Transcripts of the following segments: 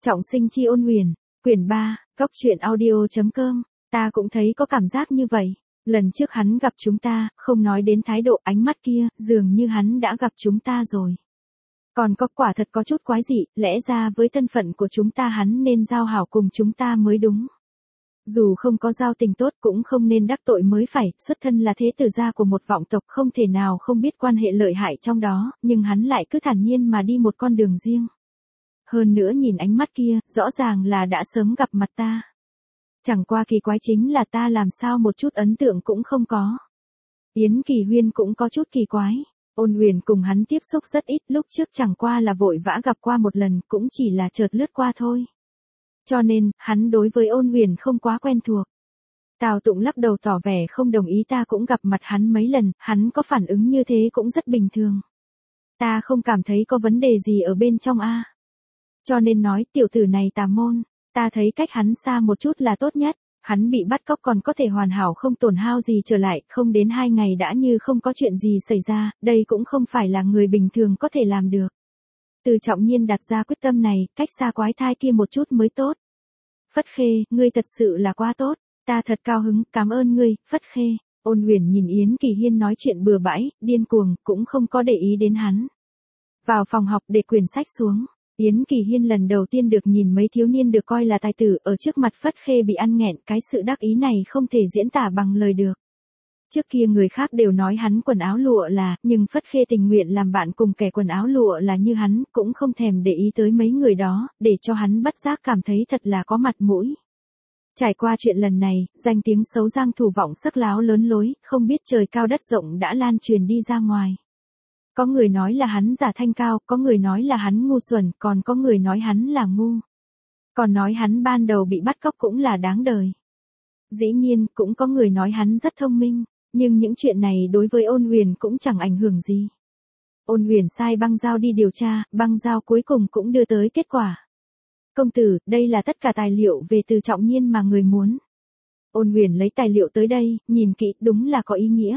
Trọng sinh chi ôn huyền, quyển 3, góc truyện audio.com, ta cũng thấy có cảm giác như vậy. Lần trước hắn gặp chúng ta, không nói đến thái độ ánh mắt kia, dường như hắn đã gặp chúng ta rồi. Còn có quả thật có chút quái dị, lẽ ra với thân phận của chúng ta hắn nên giao hảo cùng chúng ta mới đúng. Dù không có giao tình tốt cũng không nên đắc tội mới phải, xuất thân là thế tử gia của một vọng tộc không thể nào không biết quan hệ lợi hại trong đó, nhưng hắn lại cứ thản nhiên mà đi một con đường riêng. Hơn nữa nhìn ánh mắt kia, rõ ràng là đã sớm gặp mặt ta. Chẳng qua kỳ quái chính là ta làm sao một chút ấn tượng cũng không có. Yến Kỳ Huyên cũng có chút kỳ quái. Ôn Huyền cùng hắn tiếp xúc rất ít, lúc trước chẳng qua là vội vã gặp qua một lần, cũng chỉ là chợt lướt qua thôi. Cho nên, hắn đối với Ôn Huyền không quá quen thuộc. Tào Tụng lắc đầu tỏ vẻ không đồng ý, ta cũng gặp mặt hắn mấy lần, hắn có phản ứng như thế cũng rất bình thường. Ta không cảm thấy có vấn đề gì ở bên trong a. Cho nên nói tiểu tử này tà môn, ta thấy cách hắn xa một chút là tốt nhất. Hắn bị bắt cóc còn có thể hoàn hảo không tổn hao gì trở lại, không đến 2 ngày đã như không có chuyện gì xảy ra, đây cũng không phải là người bình thường có thể làm được. Từ Trọng Nhiên đặt ra quyết tâm này, cách xa quái thai kia một chút mới tốt. Phất Khê, ngươi thật sự là quá tốt, ta thật cao hứng, cảm ơn ngươi, Phất Khê. Ôn Huyền nhìn Yến Kỳ Hiên nói chuyện bừa bãi, điên cuồng, cũng không có để ý đến hắn. Vào phòng học để quyển sách xuống. Yến Kỳ Hiên lần đầu tiên được nhìn mấy thiếu niên được coi là tài tử ở trước mặt Phất Khê bị ăn nghẹn, cái sự đắc ý này không thể diễn tả bằng lời được. Trước kia người khác đều nói hắn quần áo lụa là, nhưng Phất Khê tình nguyện làm bạn cùng kẻ quần áo lụa là như hắn, cũng không thèm để ý tới mấy người đó, để cho hắn bất giác cảm thấy thật là có mặt mũi. Trải qua chuyện lần này, danh tiếng xấu Giang Thủ Vọng sắc láo lớn lối, không biết trời cao đất rộng đã lan truyền đi ra ngoài. Có người nói là hắn giả thanh cao, có người nói là hắn ngu xuẩn, còn có người nói hắn là ngu. Còn nói hắn ban đầu bị bắt cóc cũng là đáng đời. Dĩ nhiên, cũng có người nói hắn rất thông minh, nhưng những chuyện này đối với Ôn Huyền cũng chẳng ảnh hưởng gì. Ôn Huyền sai băng giao đi điều tra, băng giao cuối cùng cũng đưa tới kết quả. Công tử, đây là tất cả tài liệu về Từ Trọng Nhiên mà người muốn. Ôn Huyền lấy tài liệu tới đây, nhìn kỹ, đúng là có ý nghĩa.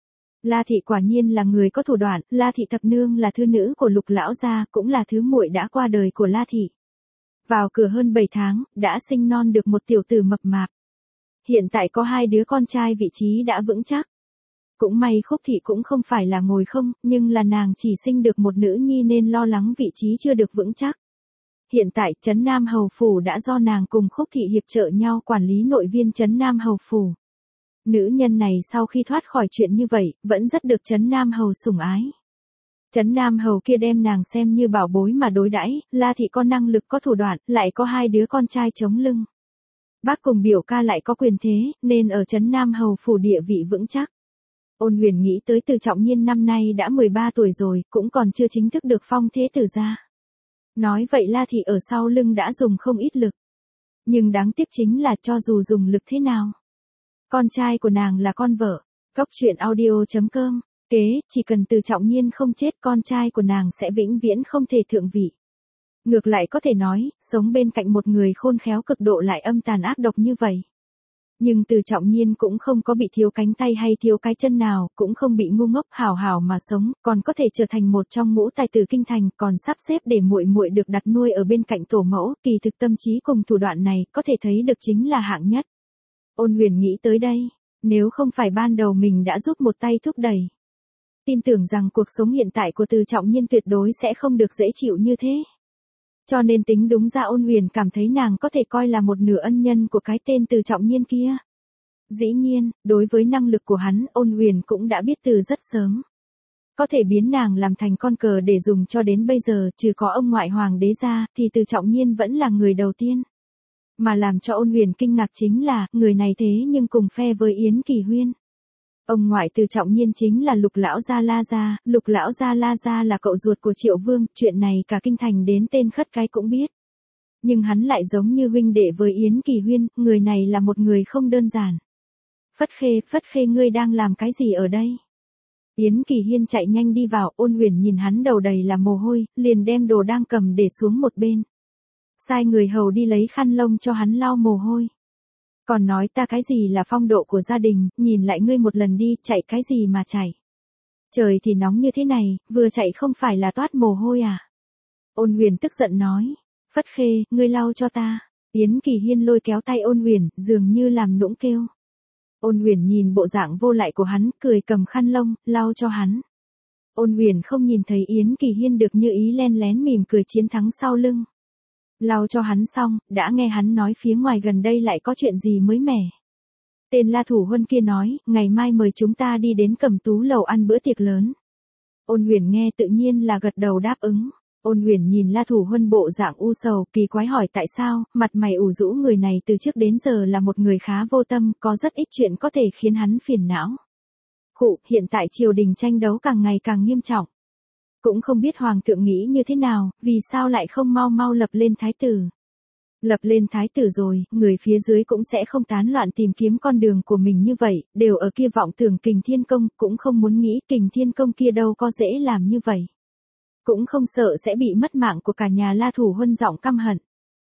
La Thị quả nhiên là người có thủ đoạn, La Thị thập nương là thư nữ của Lục lão gia, cũng là thứ muội đã qua đời của La Thị. Vào cửa hơn 7 tháng, đã sinh non được một tiểu tử mập mạp. Hiện tại có 2 đứa con trai, vị trí đã vững chắc. Cũng may Khúc Thị cũng không phải là ngồi không, nhưng là nàng chỉ sinh được một nữ nhi nên lo lắng vị trí chưa được vững chắc. Hiện tại Trấn Nam Hầu Phủ đã do nàng cùng Khúc Thị hiệp trợ nhau quản lý nội viên Trấn Nam Hầu Phủ. Nữ nhân này sau khi thoát khỏi chuyện như vậy, vẫn rất được Trấn Nam Hầu sủng ái. Trấn Nam Hầu kia đem nàng xem như bảo bối mà đối đãi, La Thị có năng lực có thủ đoạn, lại có 2 đứa con trai chống lưng. Bác cùng biểu ca lại có quyền thế, nên ở Trấn Nam Hầu Phủ địa vị vững chắc. Ôn Huyền nghĩ tới Từ Trọng Nhiên năm nay đã 13 tuổi rồi, cũng còn chưa chính thức được phong thế tử gia. Nói vậy La Thị ở sau lưng đã dùng không ít lực. Nhưng đáng tiếc chính là cho dù dùng lực thế nào, con trai của nàng là con vợ. Góc truyện audio.com, kế, chỉ cần Từ Trọng Nhiên không chết con trai của nàng sẽ vĩnh viễn không thể thượng vị. Ngược lại có thể nói, sống bên cạnh một người khôn khéo cực độ lại âm tàn ác độc như vậy. Nhưng Từ Trọng Nhiên cũng không có bị thiếu cánh tay hay thiếu cái chân nào, cũng không bị ngu ngốc, hảo hảo mà sống, còn có thể trở thành một trong ngũ tài tử kinh thành, còn sắp xếp để muội muội được đặt nuôi ở bên cạnh tổ mẫu, kỳ thực tâm trí cùng thủ đoạn này, có thể thấy được chính là hạng nhất. Ôn Huyền nghĩ tới đây, nếu không phải ban đầu mình đã giúp một tay thúc đẩy, tin tưởng rằng cuộc sống hiện tại của Từ Trọng Nhiên tuyệt đối sẽ không được dễ chịu như thế. Cho nên tính đúng ra Ôn Huyền cảm thấy nàng có thể coi là một nửa ân nhân của cái tên Từ Trọng Nhiên kia. Dĩ nhiên, đối với năng lực của hắn, Ôn Huyền cũng đã biết từ rất sớm. Có thể biến nàng làm thành con cờ để dùng cho đến bây giờ, trừ có ông ngoại hoàng đế ra, thì Từ Trọng Nhiên vẫn là người đầu tiên. Mà làm cho Ôn Huyền kinh ngạc chính là, người này thế nhưng cùng phe với Yến Kỳ Huyên. Ông ngoại Từ Trọng Nhiên chính là Lục lão gia La gia, Lục lão gia La gia là cậu ruột của Triệu Vương, chuyện này cả kinh thành đến tên khất cái cũng biết. Nhưng hắn lại giống như huynh đệ với Yến Kỳ Huyên, người này là một người không đơn giản. Phất Khê ngươi đang làm cái gì ở đây? Yến Kỳ Hiên chạy nhanh đi vào, Ôn Huyền nhìn hắn đầu đầy là mồ hôi, liền đem đồ đang cầm để xuống một bên. Sai người hầu đi lấy khăn lông cho hắn lau mồ hôi. Còn nói ta cái gì là phong độ của gia đình, nhìn lại ngươi một lần đi, chạy cái gì mà chạy. Trời thì nóng như thế này, vừa chạy không phải là toát mồ hôi à? Ôn Huyền tức giận nói. Phất Khê, ngươi lau cho ta. Yến Kỳ Hiên lôi kéo tay Ôn Uyển, dường như làm nũng kêu. Ôn Uyển nhìn bộ dạng vô lại của hắn, cười cầm khăn lông, lau cho hắn. Ôn Uyển không nhìn thấy Yến Kỳ Hiên được như ý len lén mỉm cười chiến thắng sau lưng. Lau cho hắn xong, đã nghe hắn nói phía ngoài gần đây lại có chuyện gì mới mẻ. Tên La Thủ Huân kia nói, ngày mai mời chúng ta đi đến Cẩm Tú lầu ăn bữa tiệc lớn. Ôn Uyển nghe tự nhiên là gật đầu đáp ứng. Ôn Uyển nhìn La Thủ Huân bộ dạng u sầu, kỳ quái hỏi tại sao, mặt mày ủ rũ người này từ trước đến giờ là một người khá vô tâm, có rất ít chuyện có thể khiến hắn phiền não. Hiện tại triều đình tranh đấu càng ngày càng nghiêm trọng. Cũng không biết hoàng thượng nghĩ như thế nào, vì sao lại không mau mau lập lên thái tử. Lập lên thái tử rồi, người phía dưới cũng sẽ không tán loạn tìm kiếm con đường của mình như vậy, đều ở kia vọng tưởng Kình Thiên Công, cũng không muốn nghĩ Kình Thiên Công kia đâu có dễ làm như vậy. Cũng không sợ sẽ bị mất mạng của cả nhà La Thủ Huân giọng căm hận.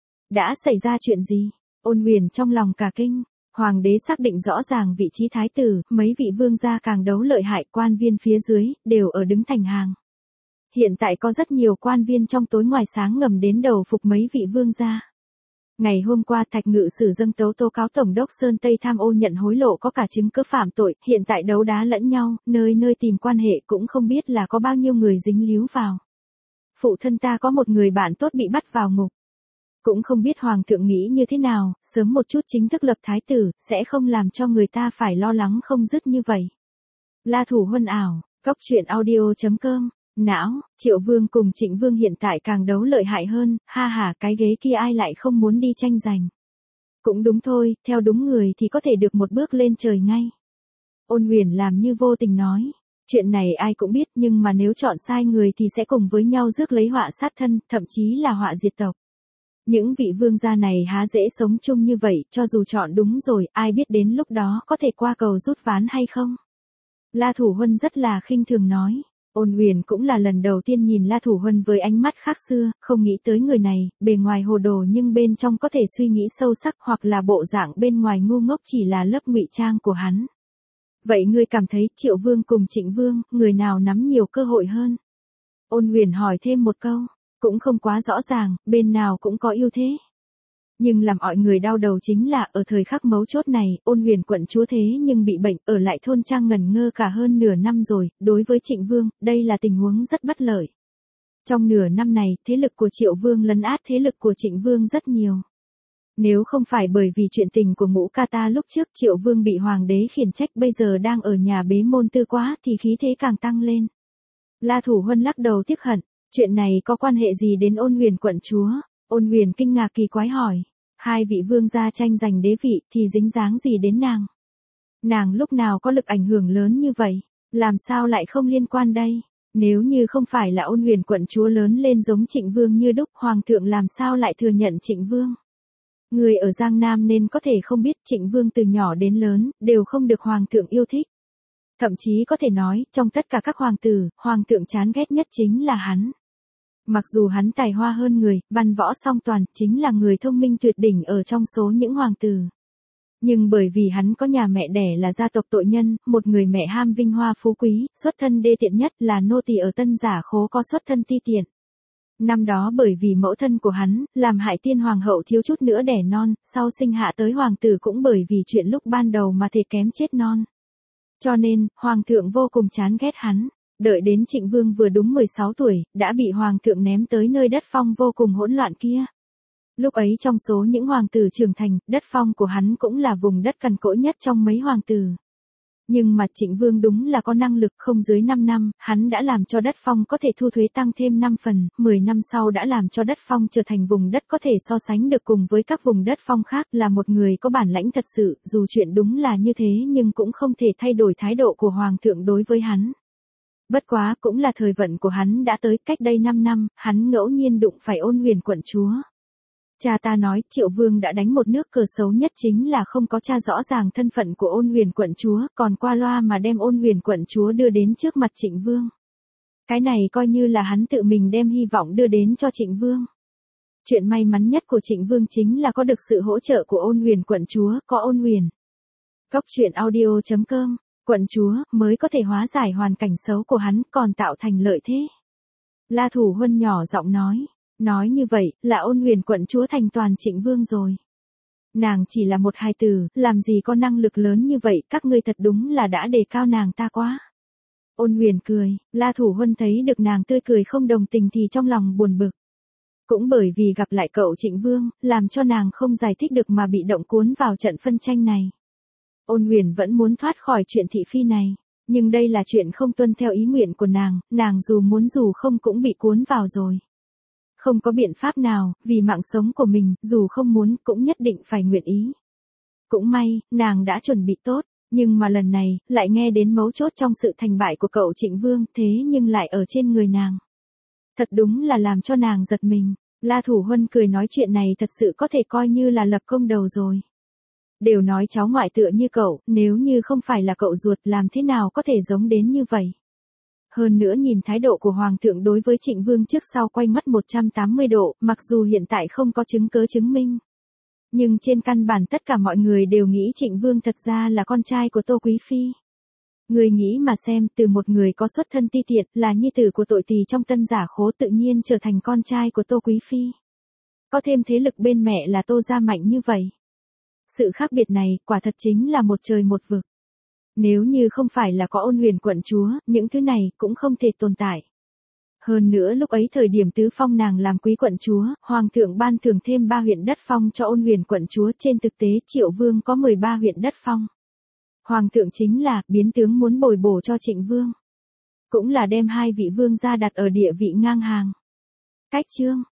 Đã xảy ra chuyện gì? Ôn Uyển trong lòng cả kinh. Hoàng đế xác định rõ ràng vị trí thái tử, mấy vị vương gia càng đấu lợi hại, quan viên phía dưới, đều ở đứng thành hàng. Hiện tại có rất nhiều quan viên trong tối ngoài sáng ngầm đến đầu phục mấy vị vương gia. Ngày hôm qua Thạch Ngự Sử dâng tấu tố cáo Tổng đốc Sơn Tây tham ô nhận hối lộ có cả chứng cứ phạm tội, hiện tại đấu đá lẫn nhau, nơi nơi tìm quan hệ cũng không biết là có bao nhiêu người dính líu vào. Phụ thân ta có một người bạn tốt bị bắt vào ngục. Cũng không biết hoàng thượng nghĩ như thế nào, sớm một chút chính thức lập thái tử, sẽ không làm cho người ta phải lo lắng không dứt như vậy. La Thủ Huân ảo, Cóc Truyện Audio.com, não, Triệu Vương cùng Trịnh Vương hiện tại càng đấu lợi hại hơn, ha ha cái ghế kia ai lại không muốn đi tranh giành. Cũng đúng thôi, theo đúng người thì có thể được một bước lên trời ngay. Ôn Uyển làm như vô tình nói. Chuyện này ai cũng biết nhưng mà nếu chọn sai người thì sẽ cùng với nhau rước lấy họa sát thân, thậm chí là họa diệt tộc. Những vị vương gia này há dễ sống chung như vậy, cho dù chọn đúng rồi, ai biết đến lúc đó có thể qua cầu rút ván hay không? La Thủ Huân rất là khinh thường nói. Ôn Uyển cũng là lần đầu tiên nhìn La Thủ Huân với ánh mắt khác xưa, không nghĩ tới người này, bề ngoài hồ đồ nhưng bên trong có thể suy nghĩ sâu sắc hoặc là bộ dạng bên ngoài ngu ngốc chỉ là lớp ngụy trang của hắn. Vậy ngươi cảm thấy Triệu Vương cùng Trịnh Vương, người nào nắm nhiều cơ hội hơn? Ôn Uyển hỏi thêm một câu, cũng không quá rõ ràng, bên nào cũng có ưu thế. Nhưng làm mọi người đau đầu chính là ở thời khắc mấu chốt này, Ôn Uyển quận chúa thế nhưng bị bệnh, ở lại thôn trang ngẩn ngơ cả hơn nửa năm rồi, đối với Trịnh Vương, đây là tình huống rất bất lợi. Trong nửa năm này, thế lực của Triệu Vương lấn át thế lực của Trịnh Vương rất nhiều. Nếu không phải bởi vì chuyện tình của Ngũ Ca Ta lúc trước Triệu Vương bị hoàng đế khiển trách bây giờ đang ở nhà bế môn tư quá thì khí thế càng tăng lên. La Thủ Huân lắc đầu tiếc hận, chuyện này có quan hệ gì đến Ôn Uyển quận chúa? Ôn Uyển kinh ngạc kỳ quái hỏi, hai vị vương gia tranh giành đế vị thì dính dáng gì đến nàng? Nàng lúc nào có lực ảnh hưởng lớn như vậy, làm sao lại không liên quan đây? Nếu như không phải là Ôn Uyển quận chúa lớn lên giống Trịnh Vương như đúc, hoàng thượng làm sao lại thừa nhận Trịnh Vương? Người ở Giang Nam nên có thể không biết Trịnh Vương từ nhỏ đến lớn, đều không được hoàng thượng yêu thích. Thậm chí có thể nói, trong tất cả các hoàng tử, hoàng thượng chán ghét nhất chính là hắn. Mặc dù hắn tài hoa hơn người, văn võ song toàn, chính là người thông minh tuyệt đỉnh ở trong số những hoàng tử. Nhưng bởi vì hắn có nhà mẹ đẻ là gia tộc tội nhân, một người mẹ ham vinh hoa phú quý, xuất thân đê tiện nhất là nô tỳ ở Tân Giả Khố có xuất thân ti tiện. Năm đó bởi vì mẫu thân của hắn, làm hại tiên hoàng hậu thiếu chút nữa đẻ non, sau sinh hạ tới hoàng tử cũng bởi vì chuyện lúc ban đầu mà thể kém chết non. Cho nên, hoàng thượng vô cùng chán ghét hắn. Đợi đến Trịnh Vương vừa đúng 16 tuổi, đã bị hoàng thượng ném tới nơi đất phong vô cùng hỗn loạn kia. Lúc ấy trong số những hoàng tử trưởng thành, đất phong của hắn cũng là vùng đất cằn cỗi nhất trong mấy hoàng tử. Nhưng mà Trịnh Vương đúng là có năng lực, không dưới 5 năm, hắn đã làm cho đất phong có thể thu thuế tăng thêm 5 phần, 10 năm sau đã làm cho đất phong trở thành vùng đất có thể so sánh được cùng với các vùng đất phong khác, là một người có bản lãnh thật sự, dù chuyện đúng là như thế nhưng cũng không thể thay đổi thái độ của hoàng thượng đối với hắn. Bất quá cũng là thời vận của hắn đã tới, cách đây 5 năm, hắn ngẫu nhiên đụng phải Ôn Uyển quận chúa. Cha ta nói Triệu Vương đã đánh một nước cờ xấu nhất chính là không có tra rõ ràng thân phận của Ôn Uyển quận chúa, còn qua loa mà đem Ôn Uyển quận chúa đưa đến trước mặt Trịnh Vương. Cái này coi như là hắn tự mình đem hy vọng đưa đến cho Trịnh Vương. Chuyện may mắn nhất của Trịnh Vương chính là có được sự hỗ trợ của Ôn Uyển quận chúa, có Ôn Uyển. Cóc Truyện Audio.com, quận chúa mới có thể hóa giải hoàn cảnh xấu của hắn, còn tạo thành lợi thế. La Thủ Huân nhỏ giọng nói. Nói như vậy, là Ôn Huyền quận chúa thành toàn Trịnh Vương rồi. Nàng chỉ là một hài tử, làm gì có năng lực lớn như vậy, các ngươi thật đúng là đã đề cao nàng ta quá. Ôn Huyền cười, La Thủ Huân thấy được nàng tươi cười không đồng tình thì trong lòng buồn bực. Cũng bởi vì gặp lại cậu Trịnh Vương, làm cho nàng không giải thích được mà bị động cuốn vào trận phân tranh này. Ôn Huyền vẫn muốn thoát khỏi chuyện thị phi này, nhưng đây là chuyện không tuân theo ý nguyện của nàng dù muốn dù không cũng bị cuốn vào rồi. Không có biện pháp nào, vì mạng sống của mình, dù không muốn cũng nhất định phải nguyện ý. Cũng may, nàng đã chuẩn bị tốt, nhưng mà lần này, lại nghe đến mấu chốt trong sự thành bại của cậu Trịnh Vương, thế nhưng lại ở trên người nàng. Thật đúng là làm cho nàng giật mình. La Thủ Huân cười nói chuyện này thật sự có thể coi như là lập công đầu rồi. Đều nói cháu ngoại tựa như cậu, nếu như không phải là cậu ruột làm thế nào có thể giống đến như vậy. Hơn nữa nhìn thái độ của Hoàng thượng đối với Trịnh Vương trước sau quay mất 180 độ, mặc dù hiện tại không có chứng cớ chứng minh. Nhưng trên căn bản tất cả mọi người đều nghĩ Trịnh Vương thật ra là con trai của Tô Quý Phi. Người nghĩ mà xem, từ một người có xuất thân ti tiện, là nhi tử của tội tỳ trong Tân Giả Khố tự nhiên trở thành con trai của Tô Quý Phi. Có thêm thế lực bên mẹ là Tô gia mạnh như vậy. Sự khác biệt này, quả thật chính là một trời một vực. Nếu như không phải là có Ôn Huyền quận chúa, những thứ này cũng không thể tồn tại. Hơn nữa lúc ấy thời điểm tứ phong nàng làm quý quận chúa, Hoàng thượng ban thưởng thêm 3 huyện đất phong cho Ôn Huyền quận chúa, trên thực tế Triệu Vương có 13 huyện đất phong. Hoàng thượng chính là biến tướng muốn bồi bổ cho Trịnh Vương. Cũng là đem hai vị vương gia đặt ở địa vị ngang hàng. Cách chương